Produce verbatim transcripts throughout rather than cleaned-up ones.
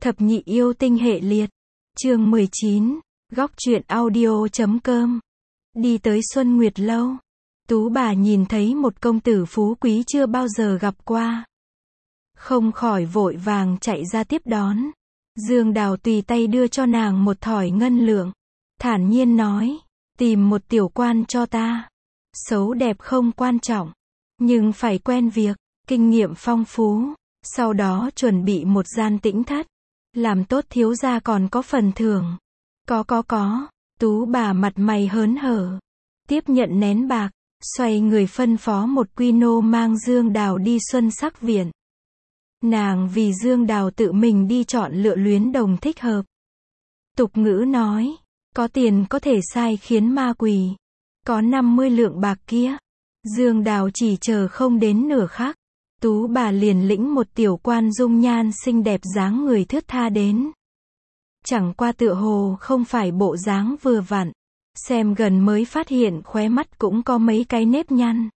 Thập nhị yêu tinh hệ liệt. Chương mười chín. Góc truyện audio chấm com. Đi tới Xuân Nguyệt lâu. Tú bà nhìn thấy một công tử phú quý chưa bao giờ gặp qua. Không khỏi vội vàng chạy ra tiếp đón. Dương Đào tùy tay đưa cho nàng một thỏi ngân lượng. Thản nhiên nói, tìm một tiểu quan cho ta. Xấu đẹp không quan trọng, nhưng phải quen việc, kinh nghiệm phong phú. Sau đó chuẩn bị một gian tĩnh thất. Làm tốt thiếu gia còn có phần thưởng. Có có có. Tú bà mặt mày hớn hở. Tiếp nhận nén bạc, xoay người phân phó một quy nô mang Dương Đào đi Xuân Sắc Viện. Nàng vì Dương Đào tự mình đi chọn lựa luyến đồng thích hợp. Tục ngữ nói, có tiền có thể sai khiến ma quỷ. Có năm mươi lượng bạc kia. Dương Đào chỉ chờ không đến nửa khắc. Tú bà liền lĩnh một tiểu quan dung nhan xinh đẹp dáng người thướt tha đến. Chẳng qua tựa hồ không phải bộ dáng vừa vặn. Xem gần mới phát hiện khóe mắt cũng có mấy cái nếp nhăn.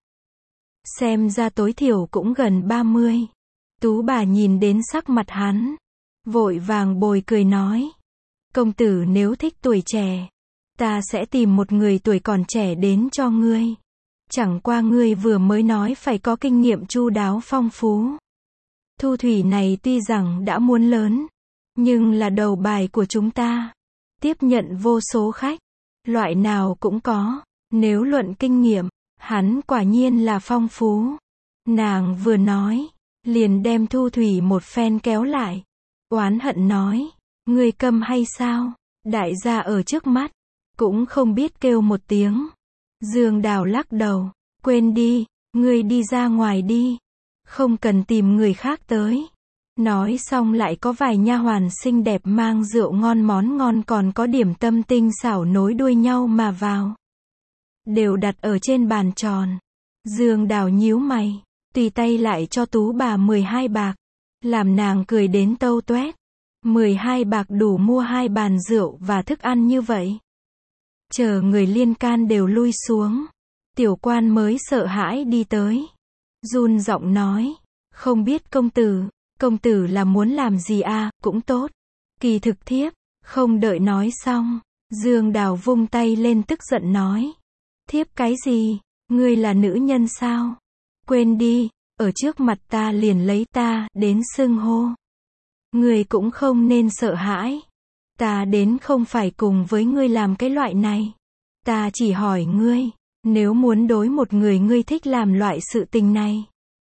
Xem ra tối thiểu cũng gần ba mươi. Tú bà nhìn đến sắc mặt hắn. Vội vàng bồi cười nói. Công tử nếu thích tuổi trẻ, ta sẽ tìm một người tuổi còn trẻ đến cho ngươi. Chẳng qua ngươi vừa mới nói phải có kinh nghiệm chu đáo phong phú. Thu thủy này tuy rằng đã muốn lớn, nhưng là đầu bài của chúng ta. Tiếp nhận vô số khách, loại nào cũng có. Nếu luận kinh nghiệm, hắn quả nhiên là phong phú. Nàng vừa nói, liền đem Thu thủy một phen kéo lại. Oán hận nói, ngươi câm hay sao? Đại gia ở trước mắt, cũng không biết kêu một tiếng. Dương Đào lắc đầu, quên đi, ngươi đi ra ngoài đi, không cần tìm người khác tới. Nói xong lại có vài nha hoàn xinh đẹp mang rượu ngon món ngon còn có điểm tâm tinh xảo nối đuôi nhau mà vào. Đều đặt ở trên bàn tròn. Dương Đào nhíu mày, tùy tay lại cho Tú bà mười hai bạc, làm nàng cười đến tâu toét. mười hai bạc đủ mua hai bàn rượu và thức ăn như vậy. Chờ người liên can đều lui xuống. Tiểu quan mới sợ hãi đi tới. Run giọng nói. Không biết công tử, công tử là muốn làm gì à, cũng tốt. Kỳ thực thiếp, không đợi nói xong. Dương Đào vung tay lên tức giận nói. Thiếp cái gì, ngươi là nữ nhân sao? Quên đi, ở trước mặt ta liền lấy ta đến xưng hô. Ngươi cũng không nên sợ hãi. Ta đến không phải cùng với ngươi làm cái loại này. Ta chỉ hỏi ngươi, nếu muốn đối một người ngươi thích làm loại sự tình này,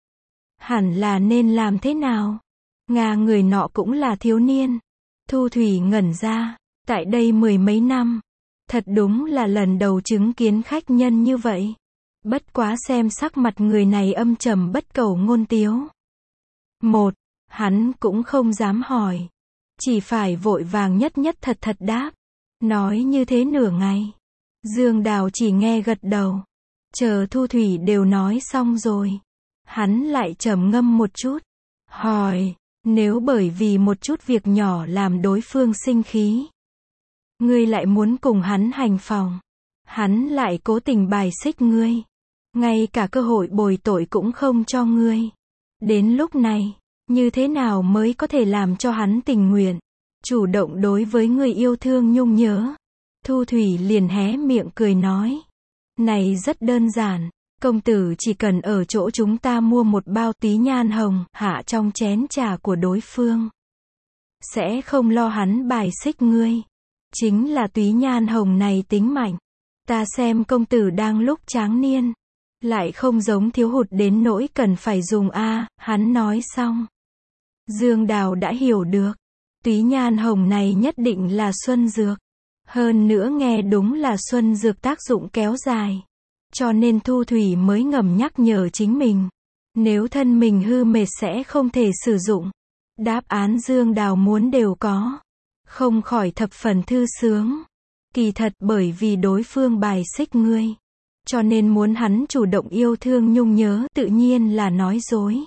hẳn là nên làm thế nào? Nga người nọ cũng là thiếu niên. Thu thủy ngẩn ra, tại đây mười mấy năm, thật đúng là lần đầu chứng kiến khách nhân như vậy. Bất quá xem sắc mặt người này âm trầm bất cầu ngôn tiếu. Một, hắn cũng không dám hỏi. Chỉ phải vội vàng nhất nhất thật thật đáp. Nói như thế nửa ngày. Dương Đào chỉ nghe gật đầu. Chờ Thu thủy đều nói xong rồi. Hắn lại trầm ngâm một chút. Hỏi, nếu bởi vì một chút việc nhỏ làm đối phương sinh khí, ngươi lại muốn cùng hắn hành phòng. Hắn lại cố tình bài xích ngươi. Ngay cả cơ hội bồi tội cũng không cho ngươi. Đến lúc này, như thế nào mới có thể làm cho hắn tình nguyện, chủ động đối với người yêu thương nhung nhớ? Thu thủy liền hé miệng cười nói. Này rất đơn giản, công tử chỉ cần ở chỗ chúng ta mua một bao túy nhan hồng, hạ trong chén trà của đối phương. Sẽ không lo hắn bài xích ngươi. Chính là túy nhan hồng này tính mạnh. Ta xem công tử đang lúc tráng niên, lại không giống thiếu hụt đến nỗi cần phải dùng a. Hắn nói xong. Dương Đào đã hiểu được. Túy nhan hồng này nhất định là xuân dược. Hơn nữa nghe đúng là xuân dược tác dụng kéo dài. Cho nên Thu thủy mới ngầm nhắc nhở chính mình. Nếu thân mình hư mệt sẽ không thể sử dụng. Đáp án Dương Đào muốn đều có. Không khỏi thập phần thư sướng. Kỳ thật bởi vì đối phương bài xích ngươi, cho nên muốn hắn chủ động yêu thương nhung nhớ tự nhiên là nói dối.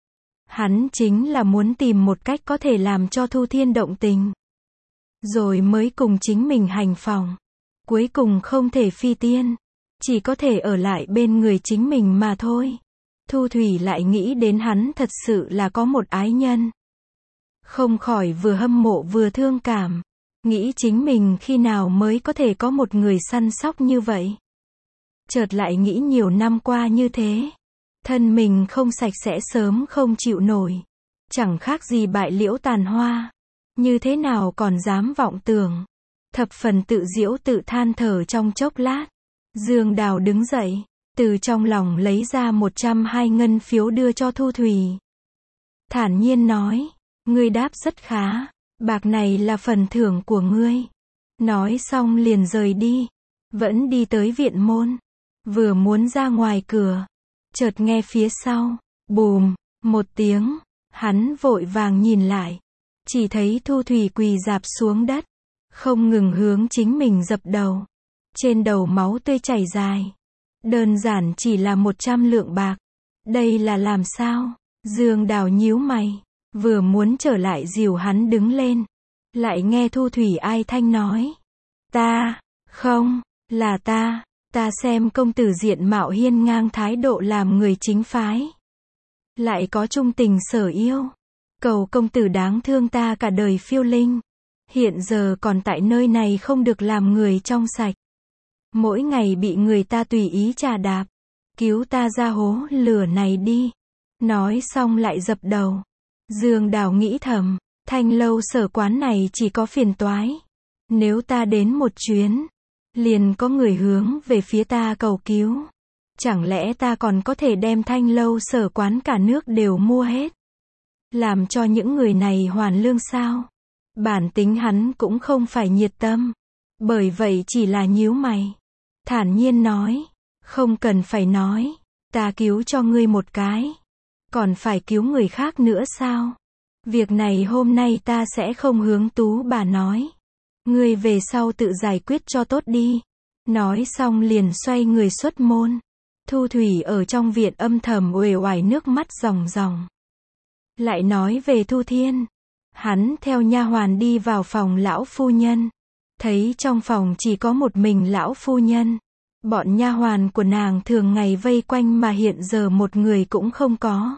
Hắn chính là muốn tìm một cách có thể làm cho Thu Thiên động tình. Rồi mới cùng chính mình hành phòng. Cuối cùng không thể phi tiên. Chỉ có thể ở lại bên người chính mình mà thôi. Thu thủy lại nghĩ đến hắn thật sự là có một ái nhân. Không khỏi vừa hâm mộ vừa thương cảm. Nghĩ chính mình khi nào mới có thể có một người săn sóc như vậy. Chợt lại nghĩ nhiều năm qua như thế. Thân mình không sạch sẽ sớm không chịu nổi. Chẳng khác gì bại liễu tàn hoa. Như thế nào còn dám vọng tưởng. Thập phần tự giễu tự than thở trong chốc lát. Dương Đào đứng dậy. Từ trong lòng lấy ra một trăm hai ngân phiếu đưa cho Thu Thủy. Thản nhiên nói. Ngươi đáp rất khá. Bạc này là phần thưởng của ngươi. Nói xong liền rời đi. Vẫn đi tới viện môn. Vừa muốn ra ngoài cửa. Chợt nghe phía sau. Bùm. Một tiếng. Hắn vội vàng nhìn lại. Chỉ thấy Thu Thủy quỳ rạp xuống đất. Không ngừng hướng chính mình dập đầu. Trên đầu máu tươi chảy dài. Đơn giản chỉ là một trăm lượng bạc. Đây là làm sao? Dương Đào nhíu mày. Vừa muốn trở lại dìu hắn đứng lên. Lại nghe Thu Thủy ai thanh nói. Ta, không, là ta, ta xem công tử diện mạo hiên ngang thái độ làm người chính phái. Lại có trung tình sở yêu. Cầu công tử đáng thương ta cả đời phiêu linh. Hiện giờ còn tại nơi này không được làm người trong sạch. Mỗi ngày bị người ta tùy ý trà đạp. Cứu ta ra hố lửa này đi. Nói xong lại dập đầu. Dương Đào nghĩ thầm, Thanh Lâu Sở Quán này chỉ có phiền toái. Nếu ta đến một chuyến, liền có người hướng về phía ta cầu cứu. Chẳng lẽ ta còn có thể đem Thanh Lâu Sở Quán cả nước đều mua hết? Làm cho những người này hoàn lương sao? Bản tính hắn cũng không phải nhiệt tâm. Bởi vậy chỉ là nhíu mày. Thản nhiên nói, không cần phải nói, ta cứu cho ngươi một cái. Còn phải cứu người khác nữa sao? Việc này hôm nay ta sẽ không hướng Tú bà nói. Ngươi về sau tự giải quyết cho tốt đi. Nói xong liền xoay người xuất môn. Thu Thủy ở trong viện âm thầm uể oải nước mắt ròng ròng. Lại nói về Thu Thiên. Hắn theo nha hoàn đi vào phòng lão phu nhân. Thấy trong phòng chỉ có một mình lão phu nhân. Bọn nha hoàn của nàng thường ngày vây quanh mà hiện giờ một người cũng không có.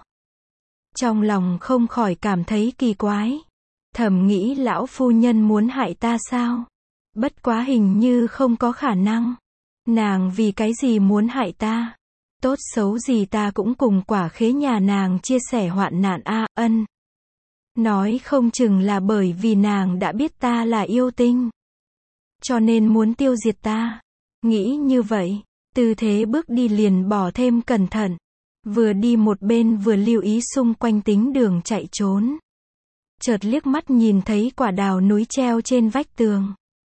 Trong lòng không khỏi cảm thấy kỳ quái. Thầm nghĩ lão phu nhân muốn hại ta sao? Bất quá hình như không có khả năng. Nàng vì cái gì muốn hại ta? Tốt xấu gì ta cũng cùng quả khế nhà nàng chia sẻ hoạn nạn a ân. Nói không chừng là bởi vì nàng đã biết ta là yêu tinh. Cho nên muốn tiêu diệt ta. Nghĩ như vậy, tư thế bước đi liền bỏ thêm cẩn thận. Vừa đi một bên vừa lưu ý xung quanh tính đường chạy trốn. Chợt liếc mắt nhìn thấy quả đào núi treo trên vách tường.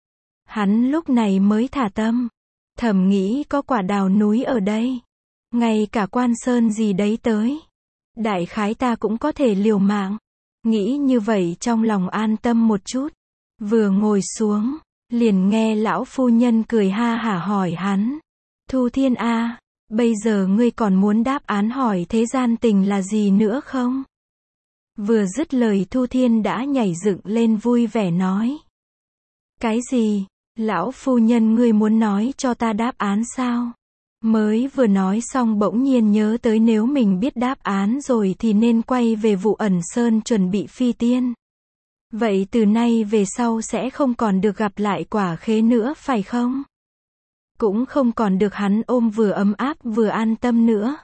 Hắn lúc này mới thả tâm. Thầm nghĩ có quả đào núi ở đây. Ngay cả quan sơn gì đấy tới. Đại khái ta cũng có thể liều mạng. Nghĩ như vậy trong lòng an tâm một chút. Vừa ngồi xuống, liền nghe lão phu nhân cười ha hả hỏi hắn. Thu Thiên a, bây giờ ngươi còn muốn đáp án hỏi thế gian tình là gì nữa không? Vừa dứt lời Thu Thiên đã nhảy dựng lên vui vẻ nói. Cái gì? Lão phu nhân ngươi muốn nói cho ta đáp án sao? Mới vừa nói xong bỗng nhiên nhớ tới nếu mình biết đáp án rồi thì nên quay về Vụ Ẩn Sơn chuẩn bị phi tiên. Vậy từ nay về sau sẽ không còn được gặp lại quả khế nữa phải không? Cũng không còn được hắn ôm vừa ấm áp vừa an tâm nữa.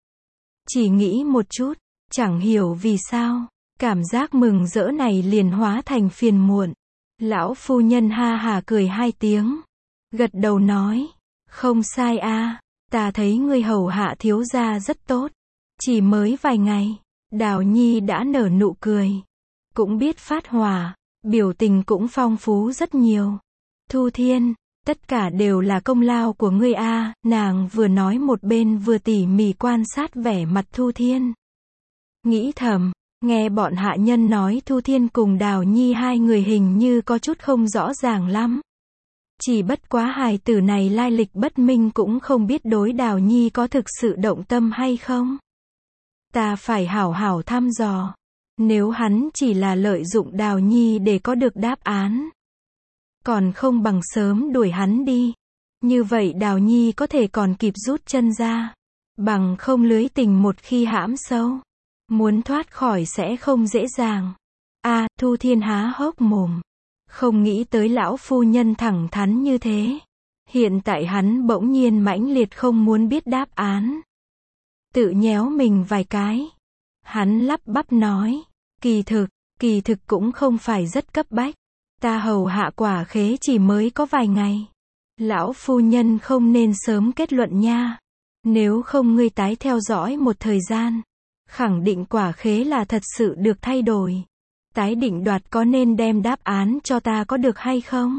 Chỉ nghĩ một chút, chẳng hiểu vì sao, cảm giác mừng rỡ này liền hóa thành phiền muộn. Lão phu nhân ha hà cười hai tiếng, gật đầu nói, không sai a, ta thấy ngươi hầu hạ thiếu gia rất tốt. Chỉ mới vài ngày, Đào Nhi đã nở nụ cười, cũng biết phát hỏa, biểu tình cũng phong phú rất nhiều. Thu Thiên, tất cả đều là công lao của ngươi a, nàng vừa nói một bên vừa tỉ mỉ quan sát vẻ mặt Thu Thiên. Nghĩ thầm, nghe bọn hạ nhân nói Thu Thiên cùng Đào Nhi hai người hình như có chút không rõ ràng lắm. Chỉ bất quá hài tử này lai lịch bất minh cũng không biết đối Đào Nhi có thực sự động tâm hay không. Ta phải hảo hảo thăm dò. Nếu hắn chỉ là lợi dụng Đào Nhi để có được đáp án, còn không bằng sớm đuổi hắn đi. Như vậy Đào Nhi có thể còn kịp rút chân ra. Bằng không lưới tình một khi hãm sâu, muốn thoát khỏi sẽ không dễ dàng. A, Thu Thiên há hốc mồm. Không nghĩ tới lão phu nhân thẳng thắn như thế. Hiện tại hắn bỗng nhiên mãnh liệt không muốn biết đáp án. Tự nhéo mình vài cái. Hắn lắp bắp nói, kỳ thực, kỳ thực cũng không phải rất cấp bách. Ta hầu hạ Quả Khế chỉ mới có vài ngày. Lão phu nhân không nên sớm kết luận nha. Nếu không ngươi tái theo dõi một thời gian, khẳng định Quả Khế là thật sự được thay đổi. Tái định đoạt có nên đem đáp án cho ta có được hay không?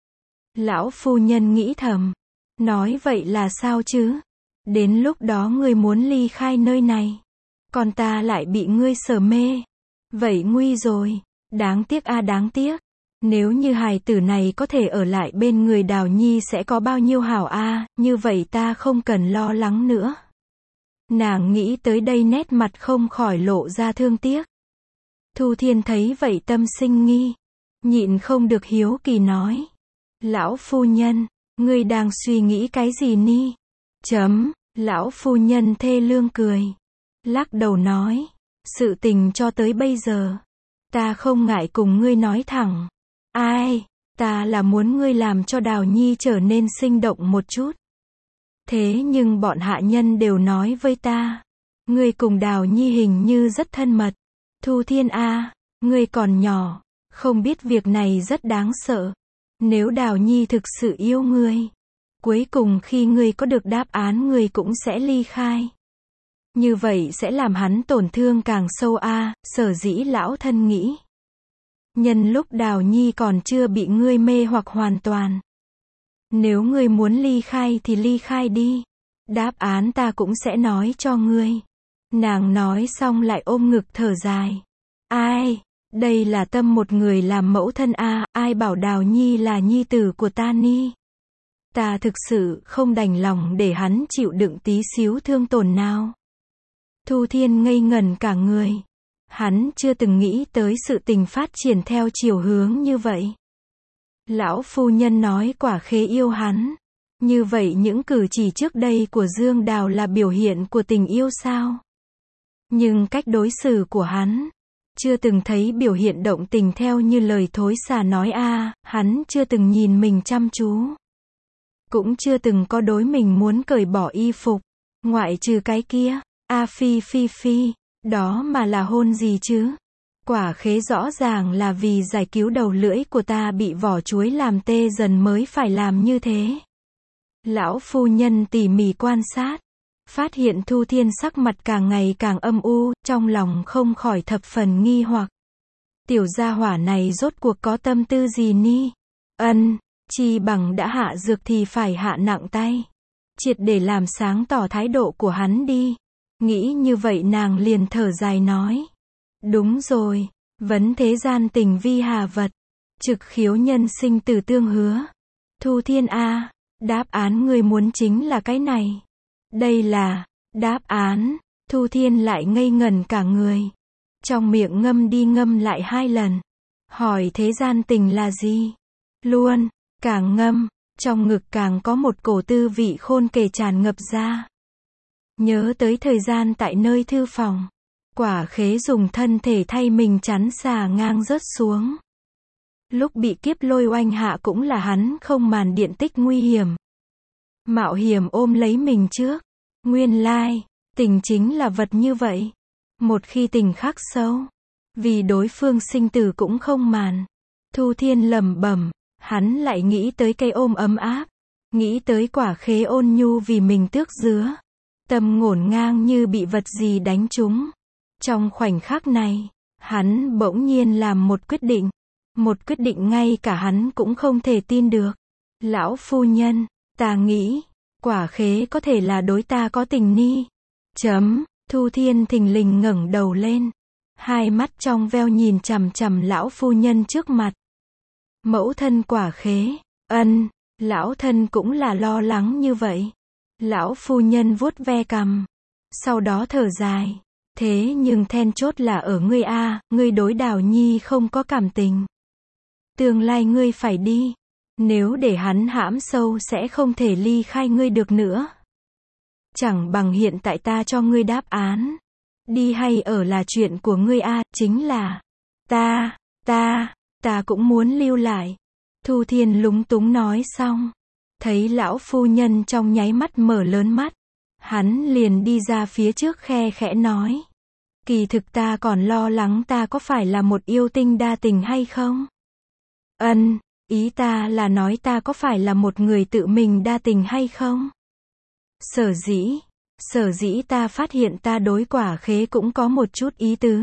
Lão phu nhân nghĩ thầm. Nói vậy là sao chứ? Đến lúc đó ngươi muốn ly khai nơi này. Còn ta lại bị ngươi sở mê. Vậy nguy rồi. Đáng tiếc a đáng tiếc. Nếu như hài tử này có thể ở lại bên người Đào Nhi sẽ có bao nhiêu hảo a, như vậy ta không cần lo lắng nữa. Nàng nghĩ tới đây nét mặt không khỏi lộ ra thương tiếc. Thu Thiên thấy vậy tâm sinh nghi. Nhịn không được hiếu kỳ nói. Lão phu nhân, ngươi đang suy nghĩ cái gì ni? Chấm, lão phu nhân thê lương cười. Lắc đầu nói. Sự tình cho tới bây giờ. Ta không ngại cùng ngươi nói thẳng. Ai, ta là muốn ngươi làm cho Đào Nhi trở nên sinh động một chút. Thế nhưng bọn hạ nhân đều nói với ta. Ngươi cùng Đào Nhi hình như rất thân mật. Thu Thiên a, ngươi còn nhỏ, không biết việc này rất đáng sợ. Nếu Đào Nhi thực sự yêu ngươi, cuối cùng khi ngươi có được đáp án ngươi cũng sẽ ly khai. Như vậy sẽ làm hắn tổn thương càng sâu a, sở dĩ lão thân nghĩ. Nhân lúc Đào Nhi còn chưa bị ngươi mê hoặc hoàn toàn. Nếu ngươi muốn ly khai thì ly khai đi. Đáp án ta cũng sẽ nói cho ngươi. Nàng nói xong lại ôm ngực thở dài. Ai, đây là tâm một người làm mẫu thân a, ai bảo Đào Nhi là nhi tử của ta ni. Ta thực sự không đành lòng để hắn chịu đựng tí xíu thương tổn nào. Thu Thiên ngây ngẩn cả người. Hắn chưa từng nghĩ tới sự tình phát triển theo chiều hướng như vậy. Lão phu nhân nói Quả Khế yêu hắn. Như vậy những cử chỉ trước đây của Dương Đào là biểu hiện của tình yêu sao? Nhưng cách đối xử của hắn, chưa từng thấy biểu hiện động tình theo như lời thối xà nói a, hắn chưa từng nhìn mình chăm chú. Cũng chưa từng có đối mình muốn cởi bỏ y phục, ngoại trừ cái kia, a phi phi phi, đó mà là hôn gì chứ? Quả Khế rõ ràng là vì giải cứu đầu lưỡi của ta bị vỏ chuối làm tê dần mới phải làm như thế. Lão phu nhân tỉ mỉ quan sát, phát hiện Thu Thiên sắc mặt càng ngày càng âm u, trong lòng không khỏi thập phần nghi hoặc. Tiểu gia hỏa này rốt cuộc có tâm tư gì ni? Ân, chi bằng đã hạ dược thì phải hạ nặng tay. Triệt để làm sáng tỏ thái độ của hắn đi. Nghĩ như vậy nàng liền thở dài nói. Đúng rồi, vấn thế gian tình vi hà vật. Trực khiếu nhân sinh tử tương hứa. Thu Thiên a, đáp án ngươi muốn chính là cái này. Đây là, đáp án, Thu Thiên lại ngây ngẩn cả người. Trong miệng ngâm đi ngâm lại hai lần. Hỏi thế gian tình là gì? Luôn, càng ngâm, trong ngực càng có một cổ tư vị khôn kể tràn ngập ra. Nhớ tới thời gian tại nơi thư phòng. Quả Khế dùng thân thể thay mình chắn xà ngang rớt xuống. Lúc bị kiếp lôi oanh hạ cũng là hắn không màn điện tích nguy hiểm. Mạo hiểm ôm lấy mình trước. Nguyên lai, tình chính là vật như vậy. Một khi tình khắc sâu, vì đối phương sinh tử cũng không màn. Thu Thiên lẩm bẩm, hắn lại nghĩ tới cây ôm ấm áp, nghĩ tới Quả Khế ôn nhu vì mình tước dứa. Tâm ngổn ngang như bị vật gì đánh trúng. Trong khoảnh khắc này, hắn bỗng nhiên làm một quyết định. Một quyết định ngay cả hắn cũng không thể tin được. Lão phu nhân, ta nghĩ, Quả Khế có thể là đối ta có tình ni. Chấm, Thu Thiên thình lình ngẩng đầu lên. Hai mắt trong veo nhìn chằm chằm lão phu nhân trước mặt. Mẫu thân Quả Khế, ân, lão thân cũng là lo lắng như vậy. Lão phu nhân vuốt ve cằm. Sau đó thở dài. Thế nhưng then chốt là ở ngươi a, ngươi đối Đào Nhi không có cảm tình. Tương lai ngươi phải đi. Nếu để hắn hãm sâu sẽ không thể ly khai ngươi được nữa. Chẳng bằng hiện tại ta cho ngươi đáp án. Đi hay ở là chuyện của ngươi a, chính là Ta, ta, ta cũng muốn lưu lại. Thu Thiên lúng túng nói xong. Thấy lão phu nhân trong nháy mắt mở lớn mắt. Hắn liền đi ra phía trước khe khẽ nói. Kỳ thực ta còn lo lắng ta có phải là một yêu tinh đa tình hay không? Ân, ý ta là nói ta có phải là một người tự mình đa tình hay không? Sở dĩ, sở dĩ ta phát hiện ta đối Quả Khế cũng có một chút ý tứ.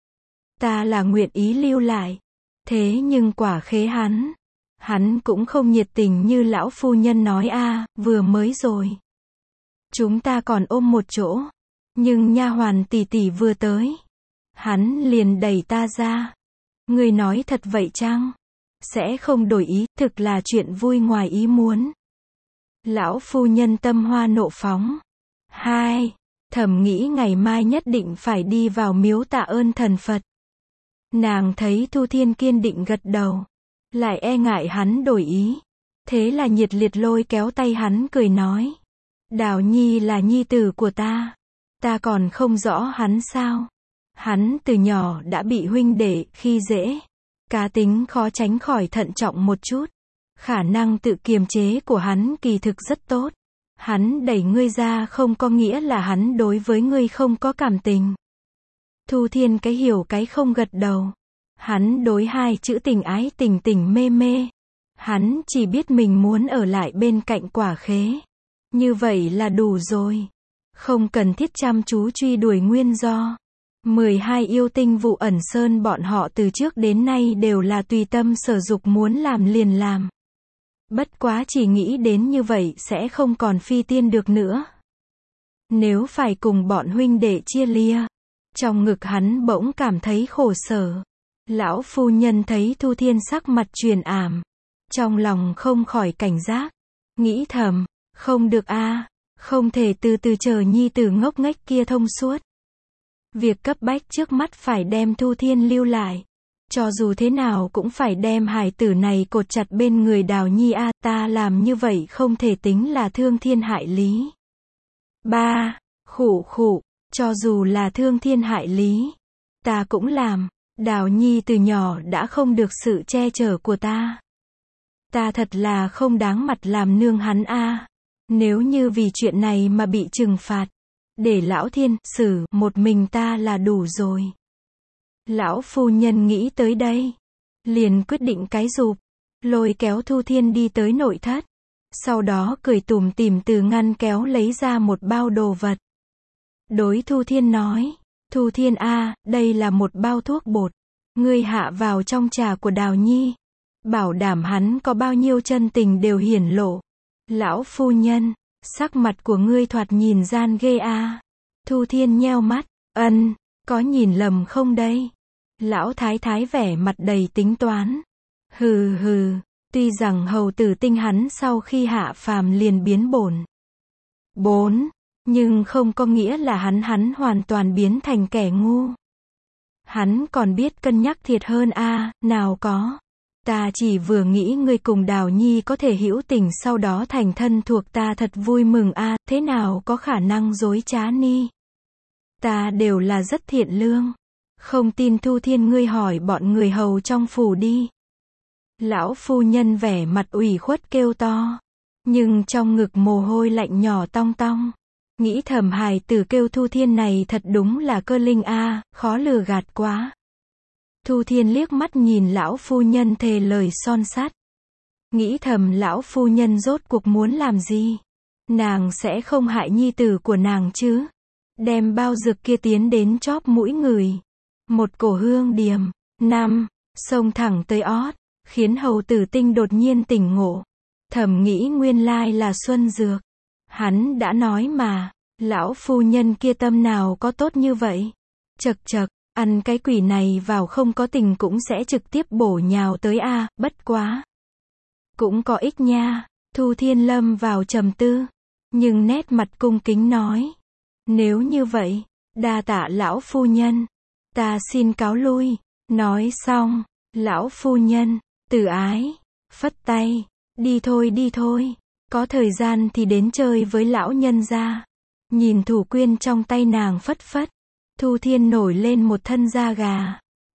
Ta là nguyện ý lưu lại. Thế nhưng Quả Khế hắn, hắn cũng không nhiệt tình như lão phu nhân nói a, vừa mới rồi. Chúng ta còn ôm một chỗ. Nhưng nha hoàn tỷ tỷ vừa tới. Hắn liền đẩy ta ra. Ngươi nói thật vậy chăng? Sẽ không đổi ý, thực là chuyện vui ngoài ý muốn. Lão phu nhân tâm hoa nộ phóng. Hai, thầm nghĩ ngày mai nhất định phải đi vào miếu tạ ơn thần Phật. Nàng thấy Thu Thiên kiên định gật đầu. Lại e ngại hắn đổi ý. Thế là nhiệt liệt lôi kéo tay hắn cười nói. Đào Nhi là nhi tử của ta. Ta còn không rõ hắn sao. Hắn từ nhỏ đã bị huynh đệ khi dễ. Cá tính khó tránh khỏi thận trọng một chút. Khả năng tự kiềm chế của hắn kỳ thực rất tốt. Hắn đẩy ngươi ra không có nghĩa là hắn đối với ngươi không có cảm tình. Thu Thiên cái hiểu cái không gật đầu. Hắn đối hai chữ tình ái tình tình mê mê. Hắn chỉ biết mình muốn ở lại bên cạnh Quả Khế. Như vậy là đủ rồi. Không cần thiết chăm chú truy đuổi nguyên do. mười hai yêu tinh Vụ Ẩn Sơn bọn họ từ trước đến nay đều là tùy tâm sở dục muốn làm liền làm. Bất quá chỉ nghĩ đến như vậy sẽ không còn phi tiên được nữa. Nếu phải cùng bọn huynh đệ chia lia. Trong ngực hắn bỗng cảm thấy khổ sở. Lão phu nhân thấy Thu Thiên sắc mặt truyền ảm. Trong lòng không khỏi cảnh giác. Nghĩ thầm, không được a, không thể từ từ chờ nhi tử ngốc nghếch kia thông suốt. Việc cấp bách trước mắt phải đem Thu Thiên lưu lại. Cho dù thế nào cũng phải đem hài tử này cột chặt bên người Đào Nhi a, ta làm như vậy không thể tính là thương thiên hại lý. Ba, khụ khụ, cho dù là thương thiên hại lý, ta cũng làm. Đào Nhi từ nhỏ đã không được sự che chở của ta. Ta thật là không đáng mặt làm nương hắn a. Nếu như vì chuyện này mà bị trừng phạt, để lão thiên xử một mình ta là đủ rồi. Lão phu nhân nghĩ tới đây, liền quyết định cái rụp, lôi kéo Thu Thiên đi tới nội thất. Sau đó cười tủm tỉm từ ngăn kéo lấy ra một bao đồ vật. Đối Thu Thiên nói, Thu Thiên a, đây là một bao thuốc bột. Ngươi hạ vào trong trà của Đào Nhi. Bảo đảm hắn có bao nhiêu chân tình đều hiển lộ. Lão phu nhân, sắc mặt của ngươi thoạt nhìn gian ghê a. Thu Thiên nheo mắt, ân, có nhìn lầm không đây? Lão thái thái vẻ mặt đầy tính toán. Hừ hừ, tuy rằng hầu tử tinh hắn sau khi hạ phàm liền biến bổn. Bốn, nhưng không có nghĩa là hắn hắn hoàn toàn biến thành kẻ ngu. Hắn còn biết cân nhắc thiệt hơn a, nào có. Ta chỉ vừa nghĩ ngươi cùng Đào Nhi có thể hữu tình sau đó thành thân thuộc ta thật vui mừng a, thế nào có khả năng dối trá ni. Ta đều là rất thiện lương. Không tin Thu Thiên ngươi hỏi bọn người hầu trong phủ đi. Lão phu nhân vẻ mặt ủy khuất kêu to. Nhưng trong ngực mồ hôi lạnh nhỏ tong tong. Nghĩ thầm hài tử kêu Thu Thiên này thật đúng là cơ linh a, khó lừa gạt quá. Thu Thiên liếc mắt nhìn lão phu nhân thề lời son sắt. Nghĩ thầm lão phu nhân rốt cuộc muốn làm gì? Nàng sẽ không hại nhi tử của nàng chứ? Đem bao dược kia tiến đến chóp mũi người. Một cổ hương điềm. Năm, xông thẳng tới ót. Khiến hầu tử tinh đột nhiên tỉnh ngộ. Thầm nghĩ nguyên lai là xuân dược. Hắn đã nói mà. Lão phu nhân kia tâm nào có tốt như vậy? Chật chật. Ăn cái quỷ này vào không có tình cũng sẽ trực tiếp bổ nhào tới a, bất quá. Cũng có ích nha. Thu Thiên lâm vào trầm tư. Nhưng nét mặt cung kính nói. Nếu như vậy, đa tạ lão phu nhân. Ta xin cáo lui. Nói xong, lão phu nhân, từ ái, phất tay. Đi thôi đi thôi. Có thời gian thì đến chơi với lão nhân gia. Nhìn thủ quyên trong tay nàng phất phất. Thu Thiên nổi lên một thân da gà.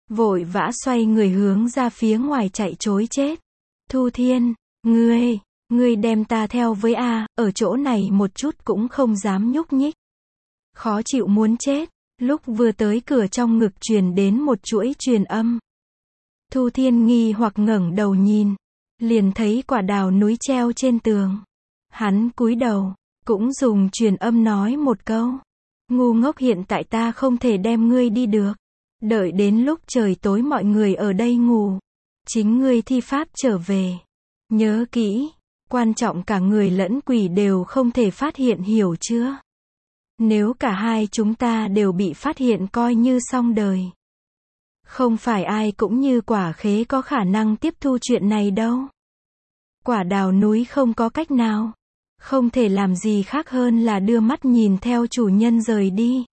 vội vã xoay người hướng ra phía ngoài chạy trối chết. Thu Thiên, ngươi, ngươi đem ta theo với a, ở chỗ này một chút cũng không dám nhúc nhích. Khó chịu muốn chết, lúc vừa tới cửa trong ngực truyền đến một chuỗi truyền âm. Thu Thiên nghi hoặc ngẩng đầu nhìn, liền thấy quả đào núi treo trên tường. Hắn cúi đầu, cũng dùng truyền âm nói một câu. Ngu ngốc, hiện tại ta không thể đem ngươi đi được. Đợi đến lúc trời tối mọi người ở đây ngủ, chính ngươi thi pháp trở về. Nhớ kỹ, quan trọng cả người lẫn quỷ đều không thể phát hiện, hiểu chưa? Nếu cả hai chúng ta đều bị phát hiện coi như xong đời. Không phải ai cũng như Quả Khế có khả năng tiếp thu chuyện này đâu. Quả đào núi không có cách nào, không thể làm gì khác hơn là đưa mắt nhìn theo chủ nhân rời đi.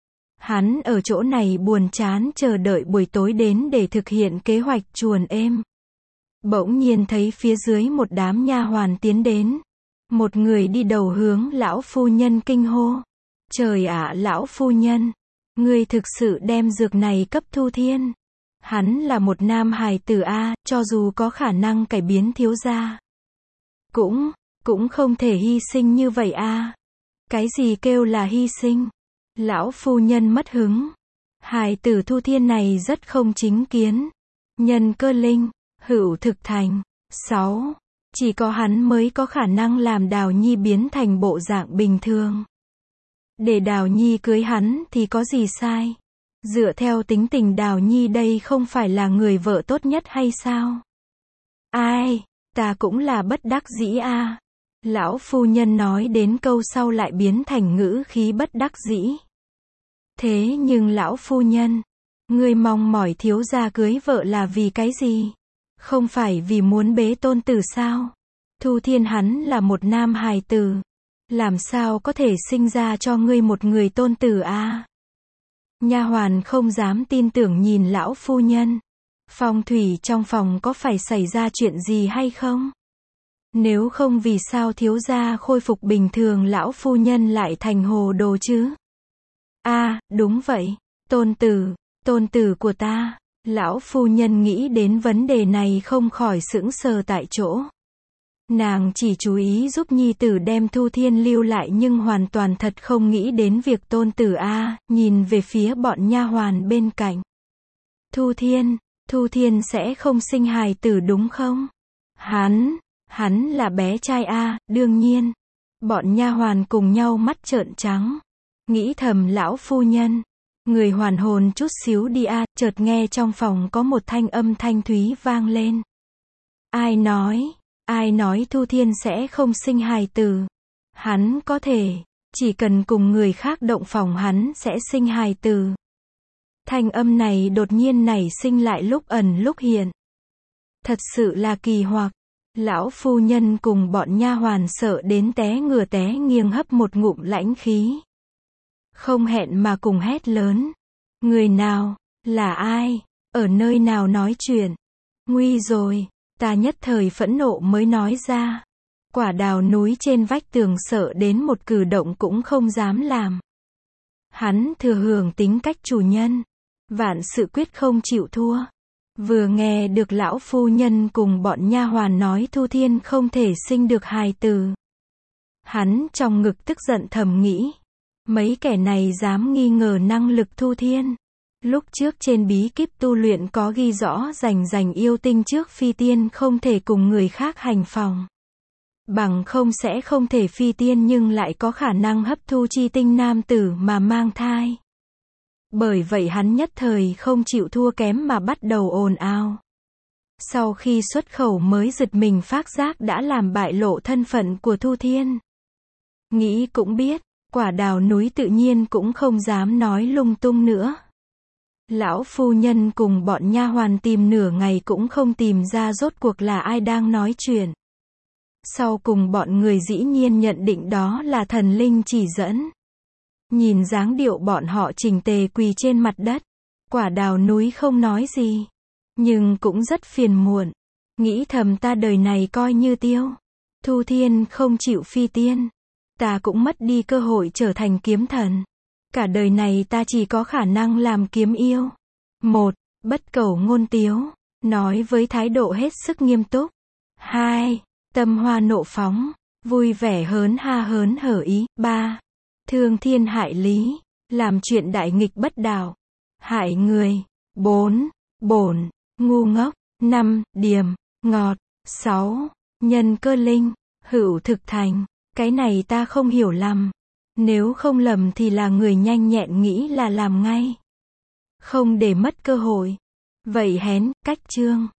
Hắn ở chỗ này buồn chán chờ đợi buổi tối đến để thực hiện kế hoạch chuồn êm. Bỗng nhiên thấy phía dưới một đám nha hoàn tiến đến. Một người đi đầu hướng lão phu nhân kinh hô. Trời ạ, lão phu nhân, ngươi thực sự đem dược này cấp Thu Thiên. Hắn là một nam hài tử a, cho dù có khả năng cải biến thiếu gia. Cũng, cũng không thể hy sinh như vậy a. Cái gì kêu là hy sinh? Lão phu nhân mất hứng. Hài tử Thu Thiên này rất không chính kiến. Nhân cơ linh, hữu thực thành. sáu. Chỉ có hắn mới có khả năng làm Đào Nhi biến thành bộ dạng bình thường. Để Đào Nhi cưới hắn thì có gì sai? Dựa theo tính tình Đào Nhi đây không phải là người vợ tốt nhất hay sao? Ai, ta cũng là bất đắc dĩ a. À. Lão phu nhân nói đến câu sau lại biến thành ngữ khí bất đắc dĩ. Thế nhưng lão phu nhân, ngươi mong mỏi thiếu gia cưới vợ là vì cái gì? Không phải vì muốn bế tôn tử sao? Thu Thiên hắn là một nam hài tử, làm sao có thể sinh ra cho ngươi một người tôn tử a? À? Nha hoàn không dám tin tưởng nhìn lão phu nhân. Phong thủy trong phòng có phải xảy ra chuyện gì hay không? Nếu không vì sao thiếu gia khôi phục bình thường lão phu nhân lại thành hồ đồ chứ? A, à, đúng vậy, tôn tử, tôn tử của ta. Lão phu nhân nghĩ đến vấn đề này không khỏi sững sờ tại chỗ. Nàng chỉ chú ý giúp nhi tử đem Thu Thiên lưu lại nhưng hoàn toàn thật không nghĩ đến việc tôn tử a, nhìn về phía bọn nha hoàn bên cạnh. Thu Thiên, Thu Thiên sẽ không sinh hài tử đúng không? Hắn, hắn là bé trai a, đương nhiên. Bọn nha hoàn cùng nhau mắt trợn trắng. Nghĩ thầm lão phu nhân, người hoàn hồn chút xíu đi a, chợt nghe trong phòng có một thanh âm thanh thúy vang lên. Ai nói? Ai nói Thu Thiên sẽ không sinh hài tử? Hắn có thể, chỉ cần cùng người khác động phòng hắn sẽ sinh hài tử. Thanh âm này đột nhiên nảy sinh lại lúc ẩn lúc hiện. Thật sự là kỳ hoặc. Lão phu nhân cùng bọn nha hoàn sợ đến té ngửa té nghiêng hấp một ngụm lãnh khí. Không hẹn mà cùng hét lớn. Người nào? Là ai? Ở nơi nào nói chuyện? Nguy rồi. Ta nhất thời phẫn nộ mới nói ra. Quả đào núi trên vách tường sợ đến một cử động cũng không dám làm. Hắn thừa hưởng tính cách chủ nhân. Vạn sự quyết không chịu thua. Vừa nghe được lão phu nhân cùng bọn nha hoàn nói Thu Thiên không thể sinh được hài tử. Hắn trong ngực tức giận thầm nghĩ. Mấy kẻ này dám nghi ngờ năng lực Thu Thiên. Lúc trước trên bí kíp tu luyện có ghi rõ rành rành yêu tinh trước phi tiên không thể cùng người khác hành phòng. Bằng không sẽ không thể phi tiên nhưng lại có khả năng hấp thu chi tinh nam tử mà mang thai. Bởi vậy hắn nhất thời không chịu thua kém mà bắt đầu ồn ào. Sau khi xuất khẩu mới giật mình phát giác đã làm bại lộ thân phận của Thu Thiên. Nghĩ cũng biết, quả đào núi tự nhiên cũng không dám nói lung tung nữa. Lão phu nhân cùng bọn nha hoàn tìm nửa ngày cũng không tìm ra rốt cuộc là ai đang nói chuyện. Sau cùng bọn người dĩ nhiên nhận định đó là thần linh chỉ dẫn. Nhìn dáng điệu bọn họ chỉnh tề quỳ trên mặt đất. Quả đào núi không nói gì. Nhưng cũng rất phiền muộn. Nghĩ thầm ta đời này coi như tiêu. Thu Thiên không chịu phi tiên. Ta cũng mất đi cơ hội trở thành kiếm thần. Cả đời này ta chỉ có khả năng làm kiếm yêu. Một, Bất cầu ngôn tiếu, nói với thái độ hết sức nghiêm túc. hai. Tâm hoa nộ phóng, vui vẻ hớn ha hớn hở ý. ba. Thương thiên hại lý, làm chuyện đại nghịch bất đạo, hại người. bốn. Bổn, ngu ngốc. năm. Điềm, ngọt. sáu. Nhân cơ linh, hữu thực thành. Cái này ta không hiểu lầm. Nếu không lầm thì là người nhanh nhẹn nghĩ là làm ngay, không để mất cơ hội. Vậy hén, cách chương.